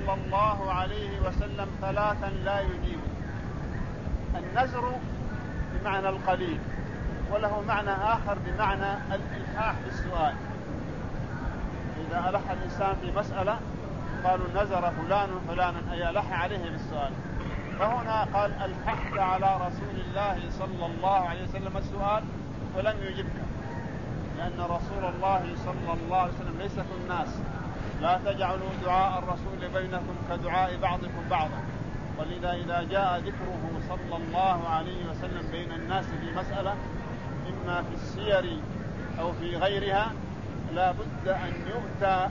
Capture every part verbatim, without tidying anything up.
صلى الله عليه وسلم ثلاثا لا يجيب. النزر بمعنى القليل، وله معنى آخر بمعنى الإلحاح بالسؤال. إذا ألح الإنسان في مسألة قالوا نزر فلان فلانا أي ألح عليه بالسؤال. فهنا قال الححت على رسول الله صلى الله عليه وسلم السؤال فلم يجبك، لأن رسول الله صلى الله عليه وسلم ليس كالناس، لا تجعلوا دعاء الرسول بينكم كدعاء بعضكم بعضا. ولذا إذا جاء ذكره صلى الله عليه وسلم بين الناس في مسألة إما في السير أو في غيرها لا بد أن يؤتى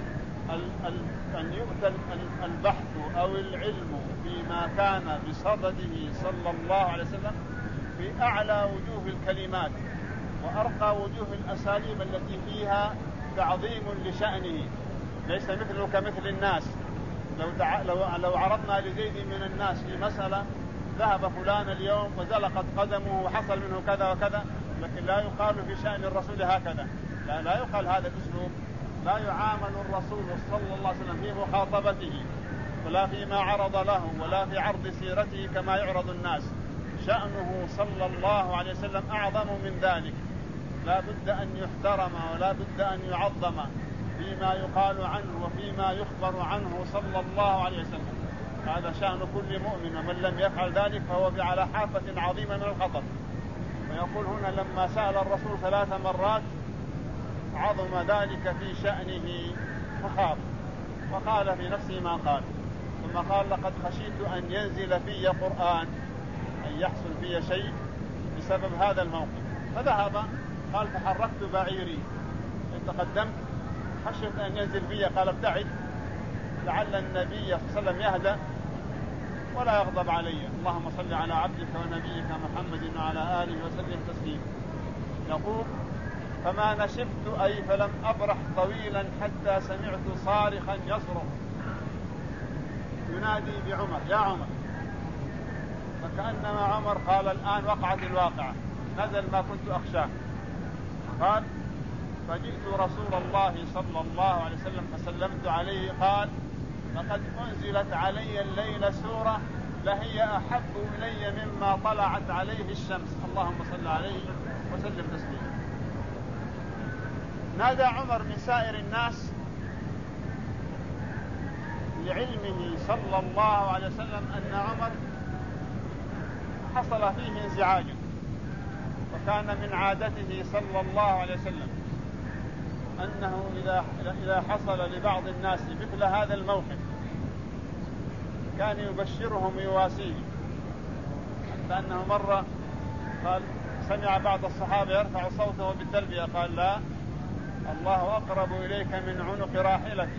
أن يؤتى البحث أو العلم فيما كان بصدده صلى الله عليه وسلم بأعلى وجوه الكلمات وأرقى وجوه الأساليب التي فيها تعظيم لشأنه. ليس مثله كمثل الناس. لو, دع... لو... لو عرضنا لزيد من الناس في مسألة ذهب فلان اليوم وزلقت قدمه وحصل منه كذا وكذا، لكن لا يقال في شأن الرسول هكذا، لا, لا يقال هذا الأسلوب. لا يعامل الرسول صلى الله عليه وسلم في مخاطبته ولا فيما عرض له ولا في عرض سيرته كما يعرض الناس. شأنه صلى الله عليه وسلم أعظم من ذلك، لا بد أن يحترم ولا بد أن يعظم فيما يقال عنه وفيما يخبر عنه صلى الله عليه وسلم. هذا شأن كل مؤمن، ومن لم يفعل ذلك فهو على حافة عظيمة من الخطر. ويقول هنا لما سأل الرسول ثلاث مرات عظم ذلك في شأنه فخاف وقال في نفسه ما قال، ثم قال لقد خشيت أن ينزل في قرآن، أن يحصل في شيء بسبب هذا الموقف. فذهب قال فحركت بعيري تقدمت خشيت أن ينزل في، قال ابتعد لعل النبي صلى الله عليه وسلم يهدى ولا يغضب علي. اللهم صل على عبدك ونبيك محمد وعلى آله وسلم تسليما. يقول فما نشفت أي فلم أبرح طويلا حتى سمعت صارخا يصرخ ينادي بعمر يا عمر، فكأنما عمر قال الآن وقعت الواقعة، نزل ما كنت أخشاه. قال فجئت رسول الله صلى الله عليه وسلم فسلمت عليه، قال لقد أنزلت علي الليلة سورة لهي أحب إلي مما طلعت عليه الشمس. اللهم صل عليه وسلم تسليما. نادى عمر من سائر الناس لعلمه صلى الله عليه وسلم أن عمر حصل فيه انزعاج، وكان من عادته صلى الله عليه وسلم أنه إذا إذا حصل لبعض الناس مثل هذا الموقف كان يبشرهم يواسيهم، حتى أنه مرة قال سمع بعض الصحابة يرفع صوته بالتلبية قال لا الله أقرب إليك من عنق راحلتك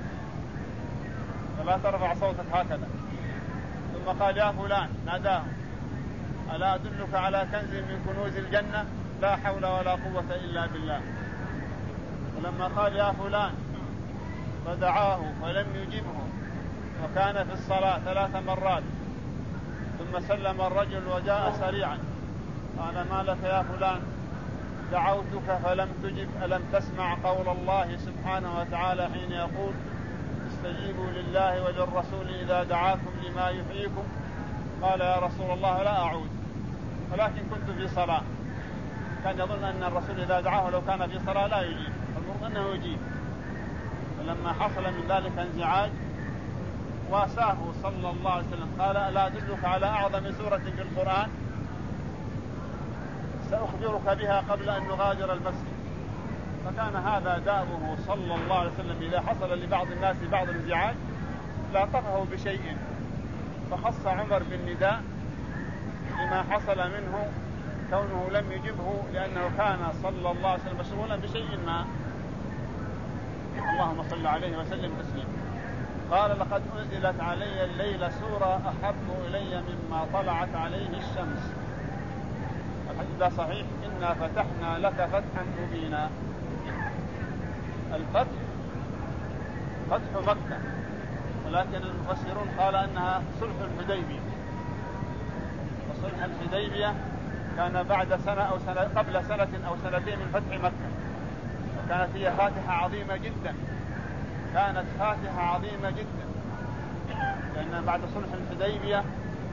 فلا ترفع صوتك هكذا. ثم قال يا فلان ناداه ألا أدلك على كنز من كنوز الجنة لا حول ولا قوة إلا بالله. ولما قال يا فلان فدعاه فلم يجبه وكان في الصلاة ثلاث مرات ثم سلم الرجل وجاء سريعا قال ما لك يا فلان دعوتك فلم تجب ألم تسمع قول الله سبحانه وتعالى حين يقول استجيبوا لله وللرسول إذا دعاكم لما يحييكم. قال يا رسول الله لا أعود ولكن كنت في صلاة. كان يظن أن الرسول إذا دعاه لو كان في صلاة لا يجيب، فالمرض أنه يجيب. فلما حصل من ذلك انزعاج واساه صلى الله عليه وسلم قال ألا أدلك على أعظم سورة في القرآن سأخبرك بها قبل أن نغادر المسجد. فكان هذا دأبه صلى الله عليه وسلم إذا حصل لبعض الناس بعض الانزعاج لا طفه بشيء، فخص عمر بالنداء لما حصل منه كونه لم يجبه لأنه كان صلى الله عليه وسلم مشغولا بشيء ما. اللهم صل عليه وسلم تسليما. قال لقد أنزلت علي الليلة سورة أحب إلي مما طلعت عليه الشمس. الحديث صحيح إنا فتحنا لك فتحا مبينا. الفتح فتح مكة، ولكن المفسرون قال أنها صلح الحديبية، وصلح الحديبية كان بعد سنة أو سنة قبل سنة أو سنتين من فتح مكة، وكانت هي فاتحة عظيمة جدا، كانت فاتحة عظيمة جدا لأن بعد صلح الحديبية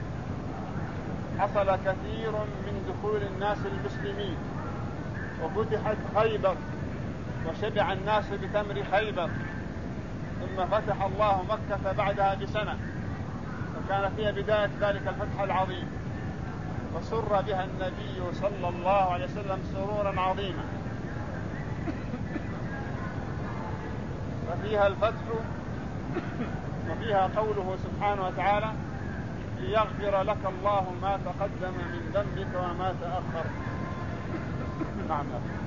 حصل كثير من دخول الناس المسلمين، وفتحت خيبر وشبع الناس بتمر خيبر، ثم فتح الله مكة بعدها بسنة، وكان فيها بداية ذلك الفتح العظيم، وسر بها النبي صلى الله عليه وسلم سرورا عظيما. ففيها الفتح وفيها قوله سبحانه وتعالى: ليغفر لك الله ما تقدم من ذنبك وما تأخر. نعم.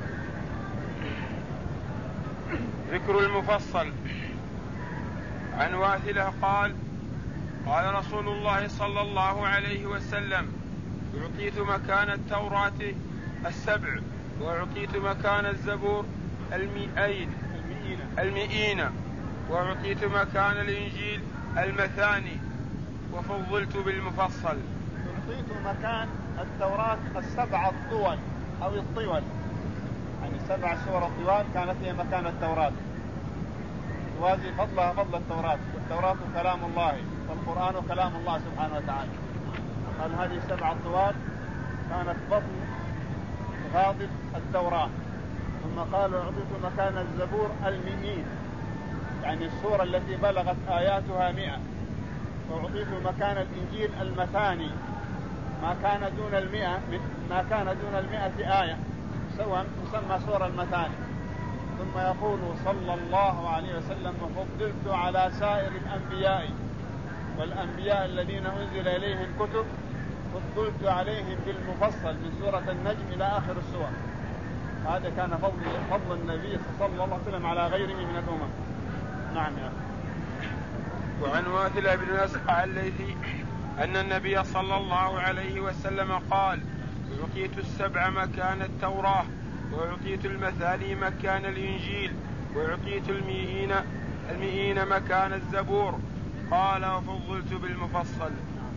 ذكر المفصل. عن واثلة قال: قال رسول الله صلى الله عليه وسلم: أعطيت مكان التوراة السبع، وأعطيت مكان الزبور المئين المئين، وأعطيت مكان الإنجيل المثاني، وفضلت بالمفصل. أعطيت مكان التوراة السبع الطول أو الطول، يعني سبع سور الطوال كانت هي مكان التوراة، توازي فضلها فضل التوراة، والتوراة كلام الله والقرآن كلام الله سبحانه وتعالى. قال هذه السبع الطوال كانت بطن غاضب التوراة. ثم قالوا أعطيت مكان الزبور المئين، يعني السورة التي بلغت آياتها مئة. وأعطيت مكان الإنجيل المثاني، ما كان دون المئة ما كان دون المئة آية سواء تسمى سورة المثاني. ثم يقول صلى الله عليه وسلم: وفضلت على سائر الأنبياء، والأنبياء الذين أنزل إليهم كتب فضلت عليهم بالمفصل من سورة النجم إلى آخر السور. هذا كان فضل فضل النبي صلى الله عليه وسلم على غيره من الأمم. نعم يا أخي. وعن واثلة بن الأسقع الليثي أن النبي صلى الله عليه وسلم قال: أعطيت السبع مكان التوراة، وأعطيت المثاني مكان الإنجيل، وأعطيت المئين المئين مكان الزبور. قال: وفضلت بالمفصل.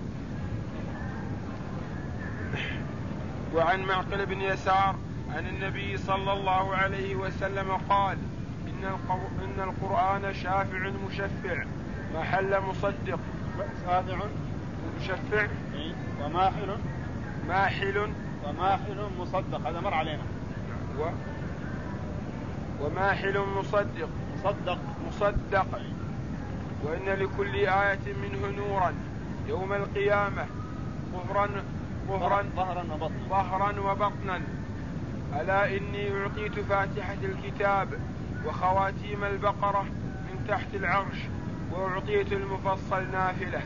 وعن معقل بن يسار عن النبي صلى الله عليه وسلم قال: إن القرآن شافع مشفع محل مصدق. شافع مشفع وماحل ماحل وماحل مصدق، هذا مر علينا. و... وماحل مصدق مصدق مصدق وإن لكل آية منه نورا يوم القيامة ظهرا ظهرا ظهرا وبطنا ظهرا وبطنا. ألا إني أعطيت فاتحة الكتاب وخواتيم البقرة من تحت العرش، وأعطيت المفصل نافلة.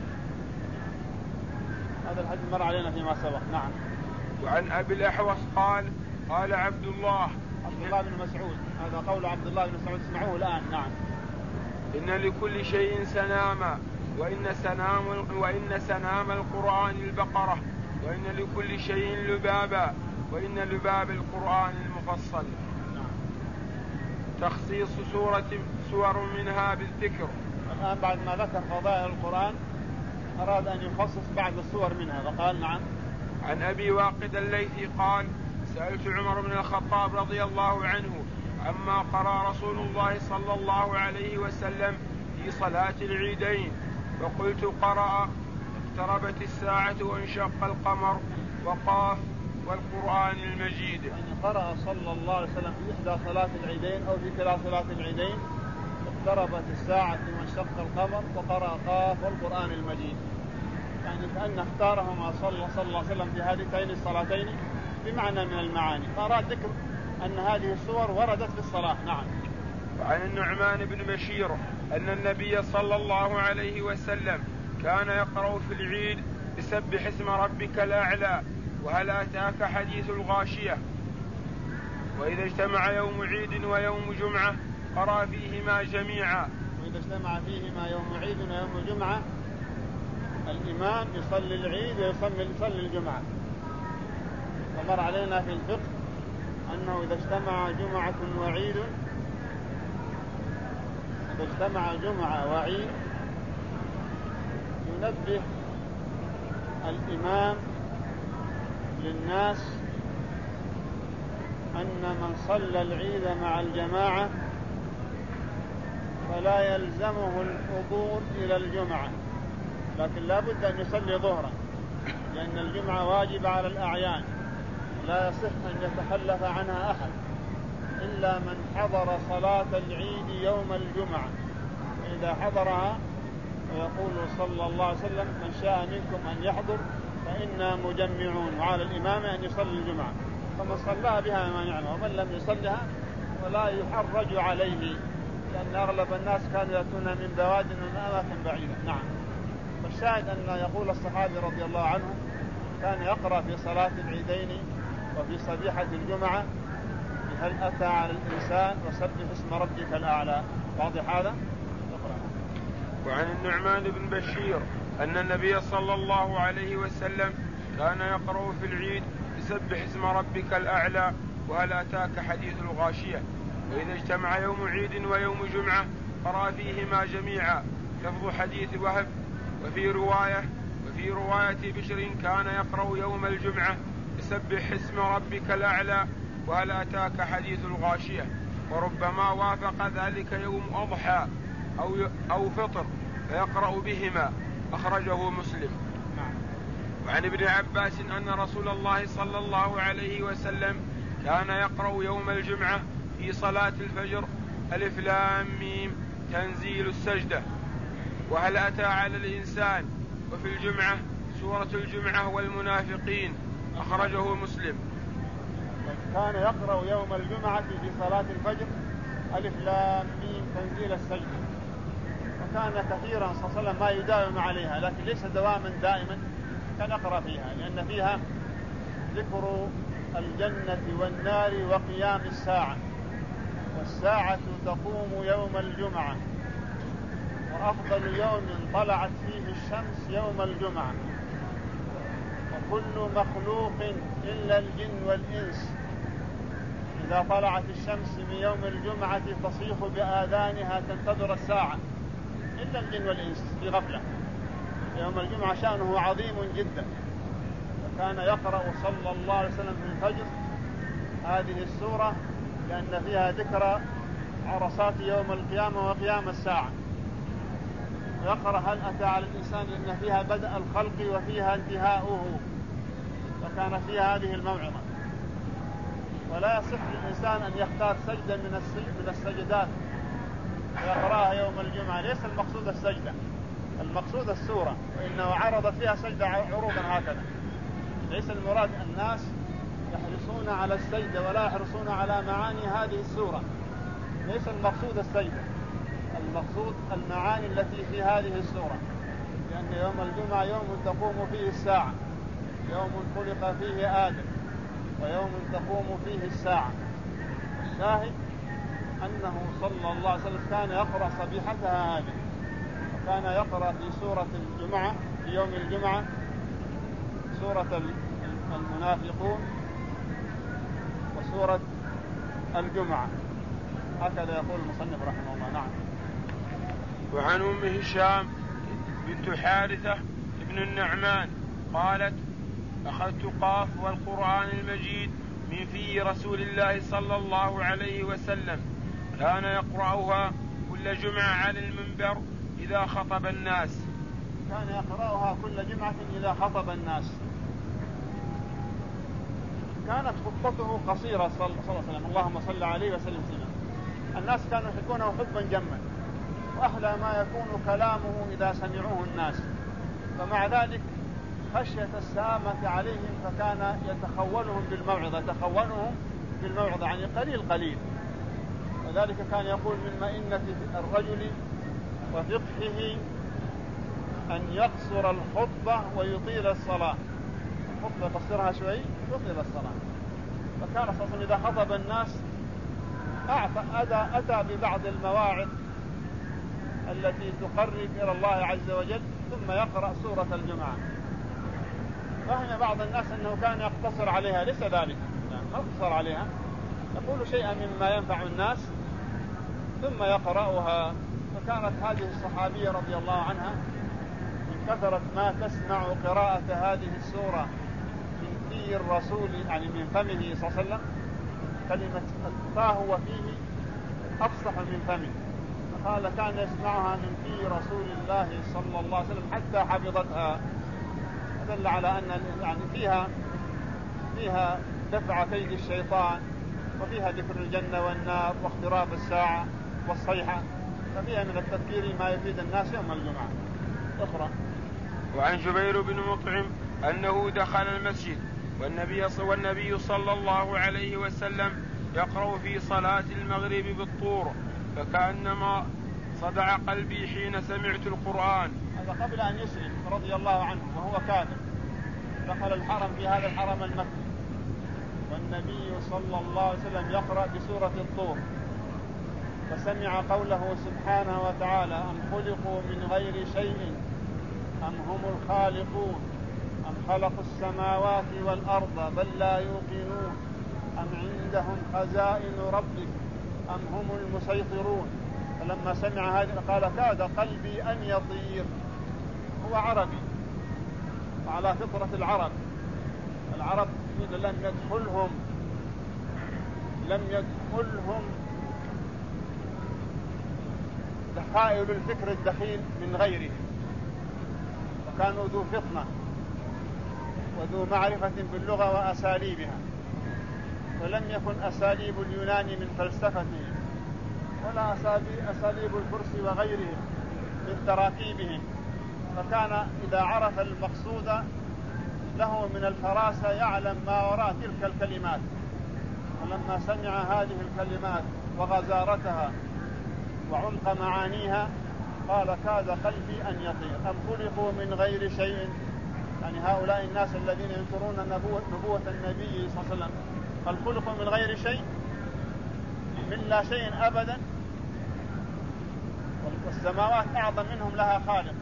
هذا الحديث مر علينا فيما سبق. نعم. وعن أبي الأحوص قال: قال عبد الله عبد الله بن مسعود، هذا قول عبد الله بن مسعود، اسمعوه الآن. نعم. إن لكل شيء سناما، وإن سنام, وإن سنام القرآن البقرة، وإن لكل شيء لبابا، وإن لباب القرآن المفصل. تخصيص سورة سور منها بالذكر. الآن بعد ما ذكر فضائل القرآن أراد أن يخصص بعض السور منها فقال: نعم. عن أبي واقد الليثي قال: سألت عمر بن الخطاب رضي الله عنه عما قرأ رسول الله صلى الله عليه وسلم في صلاة العيدين، فقلت: قرأ اقتربت الساعة وانشق القمر وقاف والقرآن المجيد. يعني قرأ صلى الله عليه وسلم في إحدى صلاة العيدين أو في كلا صلاة العيدين: اقتربت الساعة وانشق القمر وقرأ قاف والقرآن المجيد. يعني كأن اختارهما صلى الله عليه وسلم في هاتين الصلاتين بمعنى من المعاني، فأراد ذكر أن هذه السور وردت في الصلاة. نعم. وعن النعمان بن بشير أن النبي صلى الله عليه وسلم كان يقرأ في العيد بسبح اسم ربك الأعلى وهل أتاك حديث الغاشية. وإذا اجتمع يوم عيد ويوم جمعة قرأ فيهما جميعا. وإذا اجتمع فيهما يوم عيد ويوم جمعة الإمام يصلي العيد ويصلي يصلي الجمعة. ومر علينا في الفقه أنه إذا اجتمع جمعة وعيد إذا اجتمع جمعة وعيد ينبه الإمام للناس أن من صلى العيد مع الجماعة فلا يلزمه الحضور إلى الجمعة، لكن لا بد أن يصلي ظهرا، لأن الجمعة واجب على الأعيان، لا يصح أن يتخلف عنها أحد إلا من حضر صلاة العيد يوم الجمعة. إذا حضرها ويقول صلى الله عليه وسلم: من شاء منكم أن يحضر فإنا مجمعون، وعلى الإمام أن يصلي الجمعة، فمن صلى بها ما نعمه، ومن لم يصلها ولا يحرج عليه، لأن أغلب الناس كانوا يأتون من بواد ومن أماكن بعيدة. نعم. والشاهد أن يقول الصحابي رضي الله عنه: كان يقرأ في صلاة العيدين وفي صبيحة الجمعة: هل أتى على الإنسان وسبح اسم ربك الأعلى. واضح هذا؟ وعن النعمان بن بشير أن النبي صلى الله عليه وسلم كان يقرأ في العيد: سبح اسم ربك الأعلى، وهل أتاك حديث الغاشية. وإذا اجتمع يوم عيد ويوم جمعة قرأ فيهما جميعا، لفظ حديث وهب. وفي رواية وفي رواية بشر كان يقرأ يوم الجمعة: سبح اسم ربك الأعلى، وهل أتاك حديث الغاشية. وربما وافق ذلك يوم أضحى أو أو فطر فيقرأ بهما، أخرجه مسلم. وعن ابن عباس أن رسول الله صلى الله عليه وسلم كان يقرأ يوم الجمعة في صلاة الفجر: ألف لام ميم تنزيل السجدة، وهل أتى على الإنسان، وفي الجمعة سورة الجمعة والمنافقين، أخرجه مسلم. كان يقرأ يوم الجمعة في صلاة الفجر: ألف لام ميم تنزيل السجدة، وكان كثيرا صلى الله عليه وسلم ما يداوم عليها، لكن ليس دواما دائما، كان يقرأ فيها، لأن فيها ذكر الجنة والنار وقيام الساعة، والساعة تقوم يوم الجمعة، وأفضل يوم طلعت فيه الشمس يوم الجمعة، وكل مخلوق إلا الجن والإنس إذا طلعت الشمس من يوم الجمعة تصيح بآذانها تنتظر الساعة، إلا الجن والإنس في غفلة. يوم الجمعة شأنه عظيم جدا، وكان يقرأ صلى الله عليه وسلم في الفجر هذه السورة، لأن فيها ذكر عرصات يوم القيامة وقيام الساعة. ويقرأ: هل أتى على الإنسان، لأن فيها بدء الخلق وفيها انتهاؤه، فكان فيها هذه الموعظة. ولا يصح للإنسان أن يختار سجدة من السجدات ويقرأها يوم الجمعة، ليس المقصود السجدة، المقصود السورة، وإنه عرضت فيها سجدة عروضا هكذا. ليس المراد الناس يحرصون على السجدة ولا يحرصون على معاني هذه السورة، ليس المقصود السجدة، المقصود المعاني التي في هذه السورة، لأن يوم الجمعة يوم تقوم فيه الساعة، يوم خلق فيه آدم، ويوم تقوم فيه الساعة. الشاهد أنه صلى الله عليه وسلم كان يقرأ صبيحتها هذه، وكان يقرأ في سورة الجمعة في يوم الجمعة سورة المنافقون وسورة الجمعة، هكذا يقول المصنف رحمه الله. نعم. وعن أم هشام بنت حارثة ابن النعمان قالت: أخذت قاف والقرآن المجيد من في رسول الله صلى الله عليه وسلم، كان يقرأها كل جمعة على المنبر إذا خطب الناس. كان يقرأها كل جمعة إذا خطب الناس. كانت خطبته قصيرة صلى الله عليه وسلم، اللهم صل عليه وسلم سلم. الناس كانوا يحبونه حبا جما، وأحلى ما يكون كلامه إذا سمعوه الناس، فمع ذلك خشية السامة عليهم فكان يتخولهم بالموعظة، يتخولهم بالموعظة يعني قليل قليل. وذلك كان يقول: من مئنة الرجل وفقهه أن يقصر الخطبة ويطيل الصلاة. الخطبة يقصرها شوي يطيل الصلاة. فكان صلى الله عليه وسلم إذا خطب الناس أتى ببعض المواعظ التي تقرب إلى الله عز وجل، ثم يقرأ سورة الجمعة. فهم بعض الناس أنه كان يقتصر عليها، ليس ذلك، ما يقتصر عليها، يقول شيئا مما ينفع الناس ثم يقرأها. فكانت هذه الصحابية رضي الله عنها من كثرة ما تسمع قراءة هذه السورة من في الرسول، يعني من فمه صلى الله عليه وسلم، كلمة فاه وفيه أفصح من فمه، قال كان يسمعها من في رسول الله صلى الله عليه وسلم حتى حفظتها. دل على أن يعني فيها فيها دفع كيد الشيطان، وفيها ذكر الجنة والنار واقتراب الساعة والصيحة، ففيها من التذكير ما يفيد الناس يوم الجمعة. اقرأ. وعن جبير بن مطعم أنه دخل المسجد والنبي والنبي صلى الله عليه وسلم يقرأ في صلاة المغرب بالطور، فكأنما صدع قلبي حين سمعت القرآن. هذا قبل أن يسلم رضي الله عنه وهو كافر، دخل الحرم في هذا الحرم المكي، والنبي صلى الله عليه وسلم يقرأ بسورة الطور، فسمع قوله سبحانه وتعالى: أم خلقوا من غير شيء أم هم الخالقون أم خلقوا السماوات والأرض بل لا يوقنون أم عندهم خزائن ربك أم هم المسيطرون. فلما سمع هذا قال: كاد قلبي أن يطير. هو عربي وعلى فطرة العرب، العرب لم يدخلهم لم يدخلهم دخائل الفكر الدخيل من غيره، وكانوا ذو فطنة وذو معرفة باللغة وأساليبها، ولم يكن أساليب اليونان من فلسفتهم ولا أساليب الفرس وغيرهم من تراكيبهم، فكان إذا عرف المقصود له من الفراسة يعلم ما وراء تلك الكلمات. ولما سمع هذه الكلمات وغزارتها وعمق معانيها قال: كاد قلبي أن يطير. أم خلقوا من غير شيء، يعني هؤلاء الناس الذين ينكرون نبوة, نبوة النبي صلى الله عليه وسلم، قال: خلقوا من غير شيء، من لا شيء أبدا، والسماوات أعظم منهم لها خالق.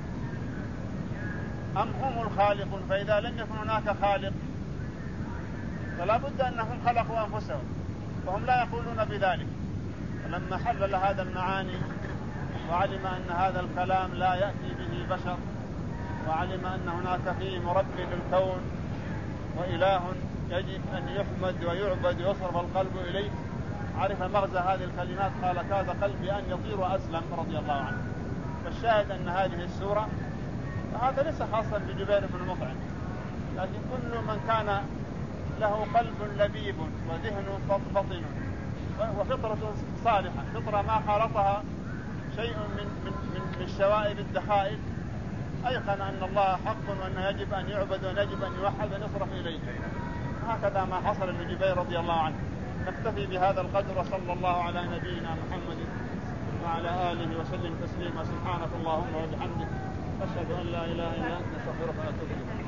أم هم الخالقون، فإذا لم يكن هناك خالق فلا بد أنهم خلقوا أنفسهم، وهم لا يقولون بذلك. فلما حلل هذا المعاني وعلم أن هذا الكلام لا يأتي به بشر، وعلم أن هناك فيه مرب للكون وإله يجب أن يحمد ويعبد ويصرف القلب إليه، عرف مغزى هذه الكلمات، قال: كاد قلبي أن يطير وأسلم رضي الله عنه. فالشاهد أن هذه السورة، هذا ليس خاصا بجبير بن مطعم، لكن كل من كان له قلب لبيب وذهن فطن وفطرة صالحة، فطرة ما خالطها شيء من, من, من, من شوائب الدخائل، أيقن أن الله حق وأنه يجب أن يعبد ويجب أن يوحد ونصرف إليه. هكذا ما حصل لجبير رضي الله عنه. نكتفي بهذا القدر، وصلى الله على نبينا محمد وعلى آله وسلم تسليما. سبحانك اللهم وبحمدك، أشهد أن لا إله إلا أنت، نستغفرك ونتوب إليك.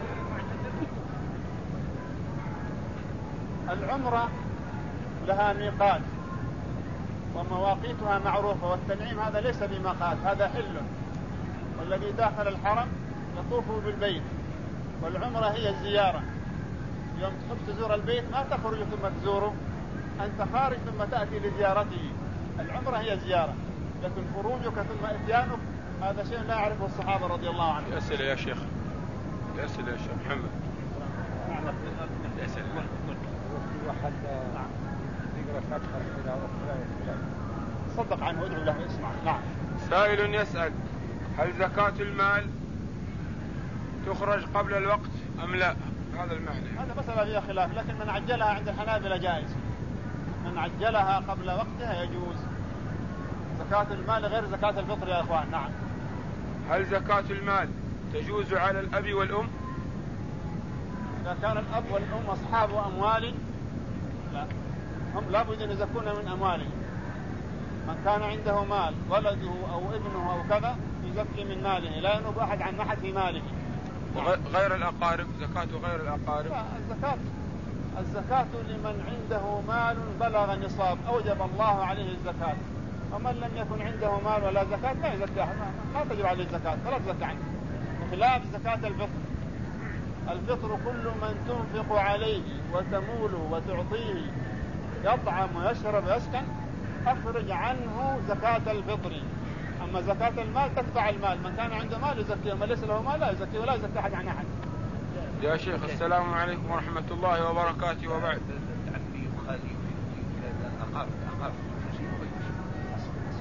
العمرة لها ميقات ومواقيتها معروفة، والتنعيم هذا ليس بميقات، هذا حل، والذي داخل الحرم يطوف بالبيت، والعمرة هي الزيارة. يوم تحب تزور البيت ما تخرج ثم تزوره، أنت خارج ثم تأتي لزيارته. العمرة هي زيارة، لكن خروجك ثم إتيانك هذا شيء لا يعرفه الصحابة رضي الله عنهم. أسئلة يا شيخ، أسئلة يا شيخ محمد. أسئلة. واحد يقرأ فاتحة إلى أخرى صدق عنه وادعو له اسمع. نعم. سائل يسأل: هل زكاة المال تخرج قبل الوقت أم لا؟ هذا المعنى. هذا مسألة فيها خلاف، لكن من عجلها عند الحنابلة جائز، من عجلها قبل وقتها يجوز. زكاة المال غير زكاة الفطر يا إخوان. نعم. هل زكاة المال تجوز على الأب والأم؟ إذا كان الأب والأم أصحاب أموال لا، هم لابد أن يزكون من أموالهم. من كان عنده مال ولده أو ابنه أو كذا يزكي من ماله، لا ينوب أحد عن أحد في ماله. غير الأقارب، زكاة غير الأقارب. لا، الزكاة الزكاة لمن عنده مال بلغ نصاب أوجب الله عليه الزكاة، ومن لم يكن عنده مال ولا زكاة لا يزكي أحد، ما تجب عليه الزكاة فلا تزكى عنه. بخلاف زكاة الفطر، الفطر كل من تنفق عليه وتموله وتعطيه يطعم ويشرب ويسكن أخرج عنه زكاة الفطر. أما زكاة المال تدفع المال، من كان عنده مال يزكي، ومن ليس له مال لا يزكي ولا يزكي أحد عن أحد. يا شيخ السلام عليكم ورحمة الله وبركاته. وبعد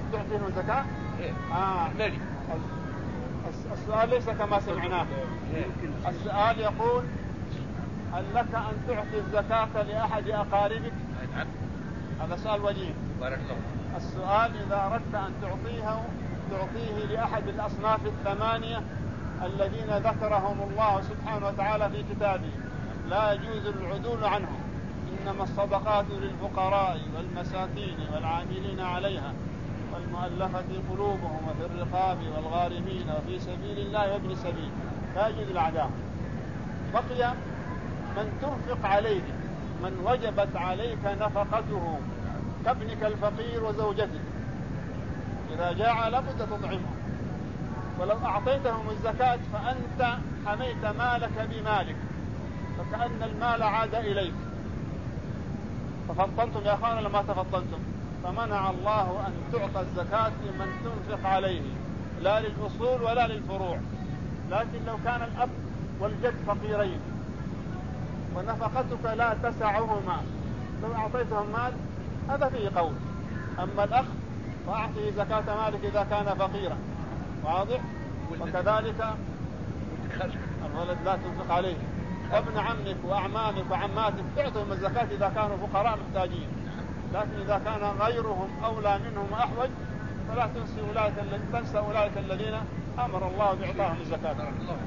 تعطيهم زكاة؟ إيه. آه. مالي. السؤال ليس كما سمعناه. السؤال يقول هل لك أن تعطي الزكاة لأحد أقاربك؟ هذا سؤال وجيه. بارك الله. السؤال إذا أردت أن تعطيه تعطيه لأحد الأصناف الثمانية الذين ذكرهم الله سبحانه وتعالى في كتابه لا يجوز العدول عنهم، إنما الصدقات للفقراء والمساكين والعاملين عليها والمؤلفة قلوبهم وفي الرقاب والغارمين وفي سبيل الله وابن السبيل، لا يجوز العداء. بقي من تنفق عليه، من وجبت عليك نفقته كابنك الفقير وزوجتك، إذا جاع لابد تطعمهم، ولو أعطيتهم الزكاة فأنت حميت مالك بمالك، فكأن المال عاد إليك. تفضلتم يا أخوانا لما تفضلتم، فمنع الله أن تعطى الزكاة لمن تنفق عليه، لا للأصول ولا للفروع. لكن لو كان الأب والجد فقيرين ونفقتك لا تسعهما، لو أعطيتهم مال هذا فيه قول. أما الأخ فأعطيه زكاة مالك إذا كان فقيرا، واضح؟ وكذلك الولد لا تنفق عليه، وابن عمك وأعمامك وعماتك تعطيهم الزكاة إذا كانوا فقراء محتاجين، لكن إذا كان غيرهم أولى منهم وأحوج فلا تنسى أولئك, تنسى أولئك الذين أمر الله بإعطائهم الزكاة.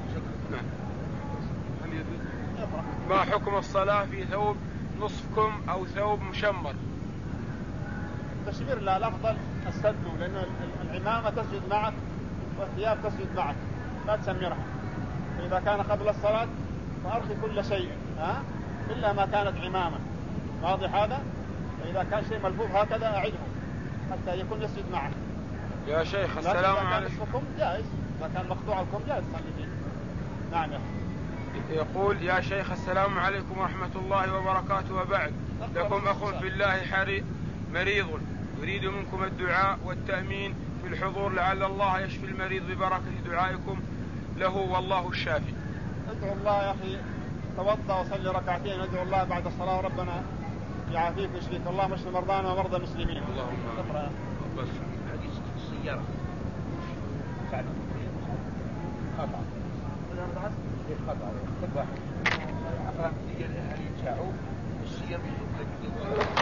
ما حكم الصلاة في ثوب نصفكم أو ثوب مشمر؟ تشمير لا، الأفضل السد، لأن العمامة تسجد معك والثياب تسجد معك، لا تسمرها. فإذا كان قبل الصلاة فأرخي كل شيء ها؟ إلا ما كانت عمامة، واضح هذا؟ فإذا كان شيء ملفوف هكذا أعده حتى يكون يسجد معك. يا شيخ السلام عليكم. نصفكم جائز، إذا كان مقطوع لكم جائز تصلي فيه. نعم. يقول يا شيخ السلام عليكم ورحمة الله وبركاته، وبعد، لكم أخ في الله حري مريض يريد منكم الدعاء والتأمين في الحضور لعل الله يشفي المريض ببركة دعائكم له والله الشافي. ادعو الله يا أخي، توضأ وصلي ركعتين، ادعو الله بعد الصلاة ربنا يعافيك ويشفيك، اللهم اشف مرضانا ومرضى المسلمين. اللهم اقرأ. بس حديث السيارة سعد خطأ خطأ خطأ أفهم السيارة اللي يتشاعوا السيارة